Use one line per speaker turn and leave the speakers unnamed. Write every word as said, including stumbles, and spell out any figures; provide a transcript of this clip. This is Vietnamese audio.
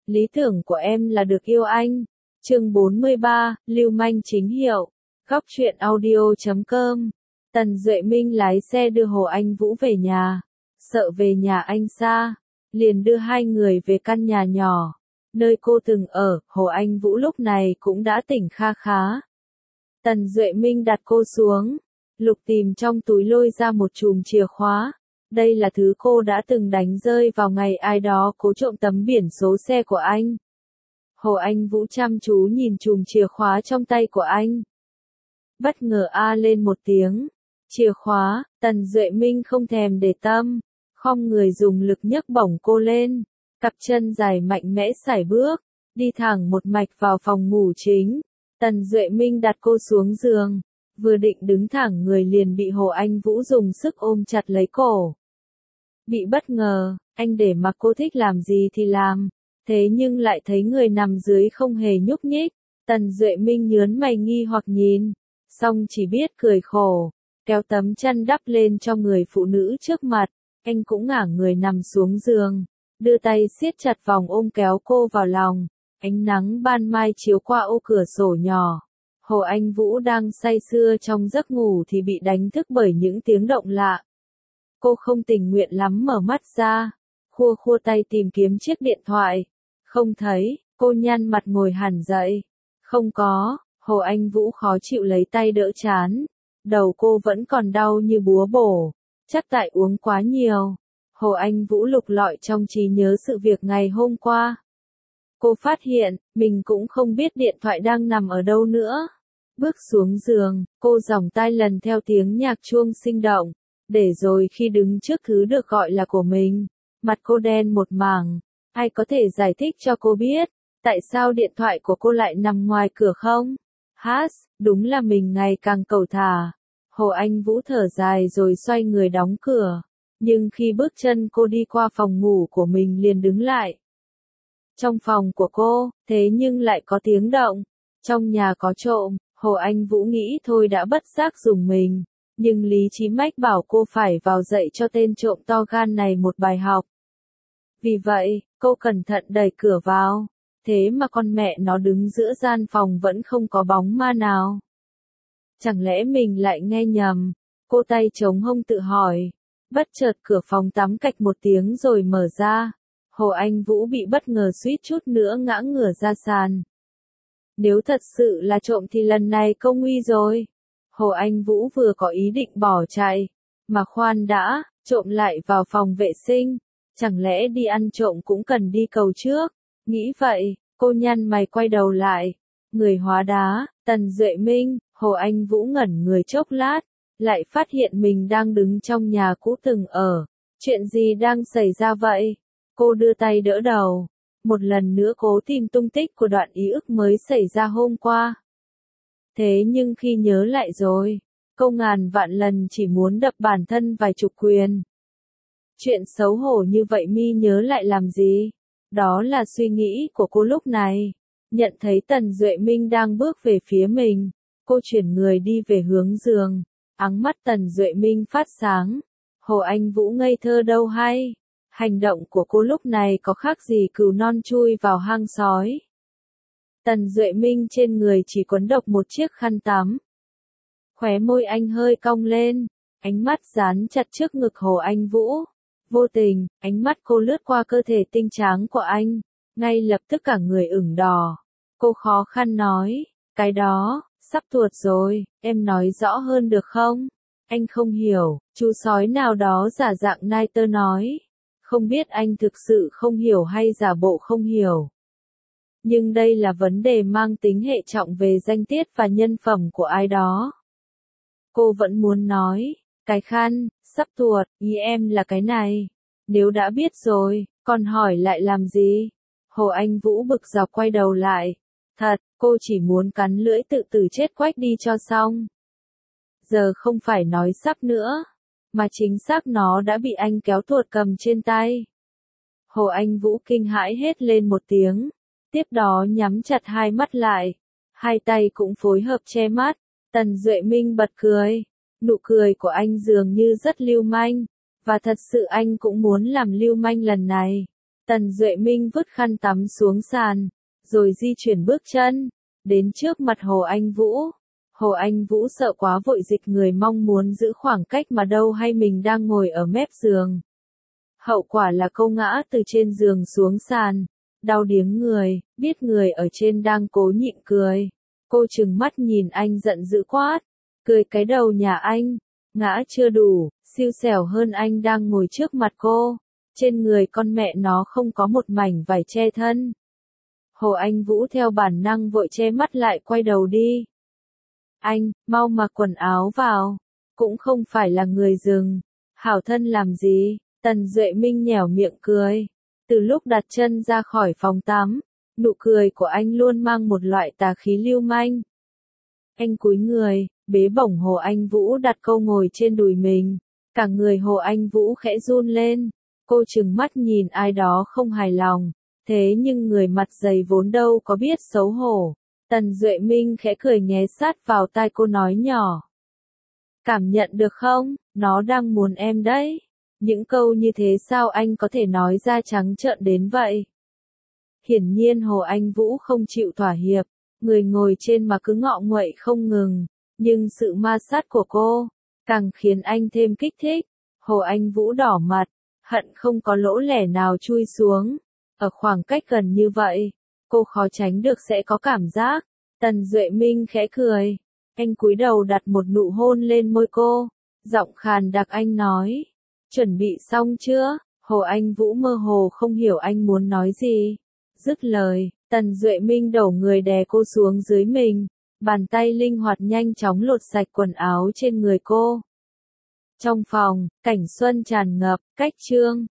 lý tưởng của em là được yêu anh. Chương bốn mươi ba, lưu manh chính hiệu. Góc truyện audio chấm com. Tần Duệ Minh lái xe đưa Hồ Anh Vũ về nhà. Sợ về nhà anh xa, liền đưa hai người về căn nhà nhỏ, nơi cô từng ở. Hồ Anh Vũ lúc này cũng đã tỉnh kha khá. Tần Duệ Minh đặt cô xuống, lục tìm trong túi lôi ra một chùm chìa khóa. Đây là thứ cô đã từng đánh rơi vào ngày ai đó cố trộm tấm biển số xe của anh. Hồ Anh Vũ chăm chú nhìn chùm chìa khóa trong tay của anh. Bất ngờ a lên một tiếng. Chìa khóa. Tần Duệ Minh không thèm để tâm, khom người dùng lực nhấc bổng cô lên. Cặp chân dài mạnh mẽ sải bước, đi thẳng một mạch vào phòng ngủ chính. Tần Duệ Minh đặt cô xuống giường, vừa định đứng thẳng người liền bị Hồ Anh Vũ dùng sức ôm chặt lấy cổ. Bị bất ngờ, anh để mặc cô thích làm gì thì làm, thế nhưng lại thấy người nằm dưới không hề nhúc nhích. Tần Duệ Minh nhớn mày nghi hoặc nhìn, xong chỉ biết cười khổ, kéo tấm chăn đắp lên cho người phụ nữ trước mặt. Anh cũng ngả người nằm xuống giường, đưa tay siết chặt vòng ôm kéo cô vào lòng. Ánh nắng ban mai chiếu qua ô cửa sổ nhỏ. Hồ Anh Vũ đang say sưa trong giấc ngủ thì bị đánh thức bởi những tiếng động lạ. Cô không tình nguyện lắm mở mắt ra, khua khua tay tìm kiếm chiếc điện thoại. Không thấy, cô nhăn mặt ngồi hẳn dậy. Không có. Hồ Anh Vũ khó chịu lấy tay đỡ chán. Đầu cô vẫn còn đau như búa bổ, chắc tại uống quá nhiều. Hồ Anh Vũ lục lọi trong trí nhớ sự việc ngày hôm qua. Cô phát hiện, mình cũng không biết điện thoại đang nằm ở đâu nữa. Bước xuống giường, cô giòng tai lần theo tiếng nhạc chuông sinh động. Để rồi khi đứng trước thứ được gọi là của mình, mặt cô đen một mảng. Ai có thể giải thích cho cô biết, tại sao điện thoại của cô lại nằm ngoài cửa không? Hát, đúng là mình ngày càng cẩu thả. Hồ Anh Vũ thở dài rồi xoay người đóng cửa. Nhưng khi bước chân cô đi qua phòng ngủ của mình liền đứng lại. Trong phòng của cô, thế nhưng lại có tiếng động. Trong nhà có trộm. Hồ Anh Vũ nghĩ thôi đã bất giác dùng mình. Nhưng lý trí mách bảo cô phải vào dạy cho tên trộm to gan này một bài học. Vì vậy, cô cẩn thận đẩy cửa vào. Thế mà con mẹ nó đứng giữa gian phòng vẫn không có bóng ma nào. Chẳng lẽ mình lại nghe nhầm? Cô tay chống hông tự hỏi. Bất chợt cửa phòng tắm cạch một tiếng rồi mở ra. Hồ Anh Vũ bị bất ngờ suýt chút nữa ngã ngửa ra sàn. Nếu thật sự là trộm thì lần này cô nguy rồi. Hồ Anh Vũ vừa có ý định bỏ chạy. Mà khoan đã, trộm lại vào phòng vệ sinh. Chẳng lẽ đi ăn trộm cũng cần đi cầu trước? Nghĩ vậy, cô nhăn mày quay đầu lại. Người hóa đá, Tần Duệ Minh. Hồ Anh Vũ ngẩn người chốc lát, lại phát hiện mình đang đứng trong nhà cũ từng ở. Chuyện gì đang xảy ra vậy? Cô đưa tay đỡ đầu. Một lần nữa cố tìm tung tích của đoạn ký ức mới xảy ra hôm qua. Thế nhưng khi nhớ lại rồi, cô ngàn vạn lần chỉ muốn đập bản thân vài chục quyền. Chuyện xấu hổ như vậy mi nhớ lại làm gì? Đó là suy nghĩ của cô lúc này. Nhận thấy Tần Duệ Minh đang bước về phía mình, cô chuyển người đi về hướng giường. Áng mắt Tần Duệ Minh phát sáng. Hồ Anh Vũ ngây thơ đâu hay. Hành động của cô lúc này có khác gì cừu non chui vào hang sói. Tần Duệ Minh trên người chỉ quấn độc một chiếc khăn tắm. Khóe môi anh hơi cong lên, ánh mắt dán chặt trước ngực Hồ Anh Vũ. Vô tình, ánh mắt cô lướt qua cơ thể tinh tráng của anh, ngay lập tức cả người ửng đỏ. Cô khó khăn nói, cái đó, sắp tuột rồi, em nói rõ hơn được không? Anh không hiểu, chú sói nào đó giả dạng nai tơ nói. Không biết anh thực sự không hiểu hay giả bộ không hiểu. Nhưng đây là vấn đề mang tính hệ trọng về danh tiết và nhân phẩm của ai đó. Cô vẫn muốn nói, cái khăn, sắp tuột, ý em là cái này. Nếu đã biết rồi, còn hỏi lại làm gì? Hồ Anh Vũ bực dọc quay đầu lại. Thật, cô chỉ muốn cắn lưỡi tự tử chết quách đi cho xong. Giờ không phải nói sắp nữa, mà chính xác nó đã bị anh kéo tuột cầm trên tay. Hồ Anh Vũ kinh hãi hết lên một tiếng, tiếp đó nhắm chặt hai mắt lại, hai tay cũng phối hợp che mắt. Tần Duệ Minh bật cười, nụ cười của anh dường như rất lưu manh, và thật sự anh cũng muốn làm lưu manh lần này. Tần Duệ Minh vứt khăn tắm xuống sàn, rồi di chuyển bước chân, đến trước mặt Hồ Anh Vũ. Hồ Anh Vũ sợ quá vội dịch người mong muốn giữ khoảng cách mà đâu hay mình đang ngồi ở mép giường. Hậu quả là cô ngã từ trên giường xuống sàn, đau điếng người, biết người ở trên đang cố nhịn cười. Cô trừng mắt nhìn anh giận dữ quát, cười cái đầu nhà anh, ngã chưa đủ, xui xẻo hơn anh đang ngồi trước mặt cô, trên người con mẹ nó không có một mảnh vải che thân. Hồ Anh Vũ theo bản năng vội che mắt lại quay đầu đi. Anh, mau mặc quần áo vào, cũng không phải là người rừng, hảo thân làm gì, Tần Duệ Minh nhẻo miệng cười. Từ lúc đặt chân ra khỏi phòng tắm, nụ cười của anh luôn mang một loại tà khí lưu manh. Anh cúi người, bế bổng Hồ Anh Vũ đặt cô ngồi trên đùi mình, cả người Hồ Anh Vũ khẽ run lên, cô trừng mắt nhìn ai đó không hài lòng, thế nhưng người mặt dày vốn đâu có biết xấu hổ. Tần Duệ Minh khẽ cười nghé sát vào tai cô nói nhỏ. Cảm nhận được không, nó đang muốn em đấy. Những câu như thế sao anh có thể nói ra trắng trợn đến vậy? Hiển nhiên Hồ Anh Vũ không chịu thỏa hiệp, người ngồi trên mà cứ ngọ nguậy không ngừng, nhưng sự ma sát của cô, càng khiến anh thêm kích thích. Hồ Anh Vũ đỏ mặt, hận không có lỗ lẻ nào chui xuống. Ở khoảng cách gần như vậy, cô khó tránh được sẽ có cảm giác. Tần Duệ Minh khẽ cười, anh cúi đầu đặt một nụ hôn lên môi cô, giọng khàn đặc anh nói, chuẩn bị xong chưa? Hồ Anh Vũ mơ hồ không hiểu anh muốn nói gì. Dứt lời, Tần Duệ Minh đổ người đè cô xuống dưới mình, bàn tay linh hoạt nhanh chóng lột sạch quần áo trên người cô. Trong phòng, cảnh xuân tràn ngập, cách chương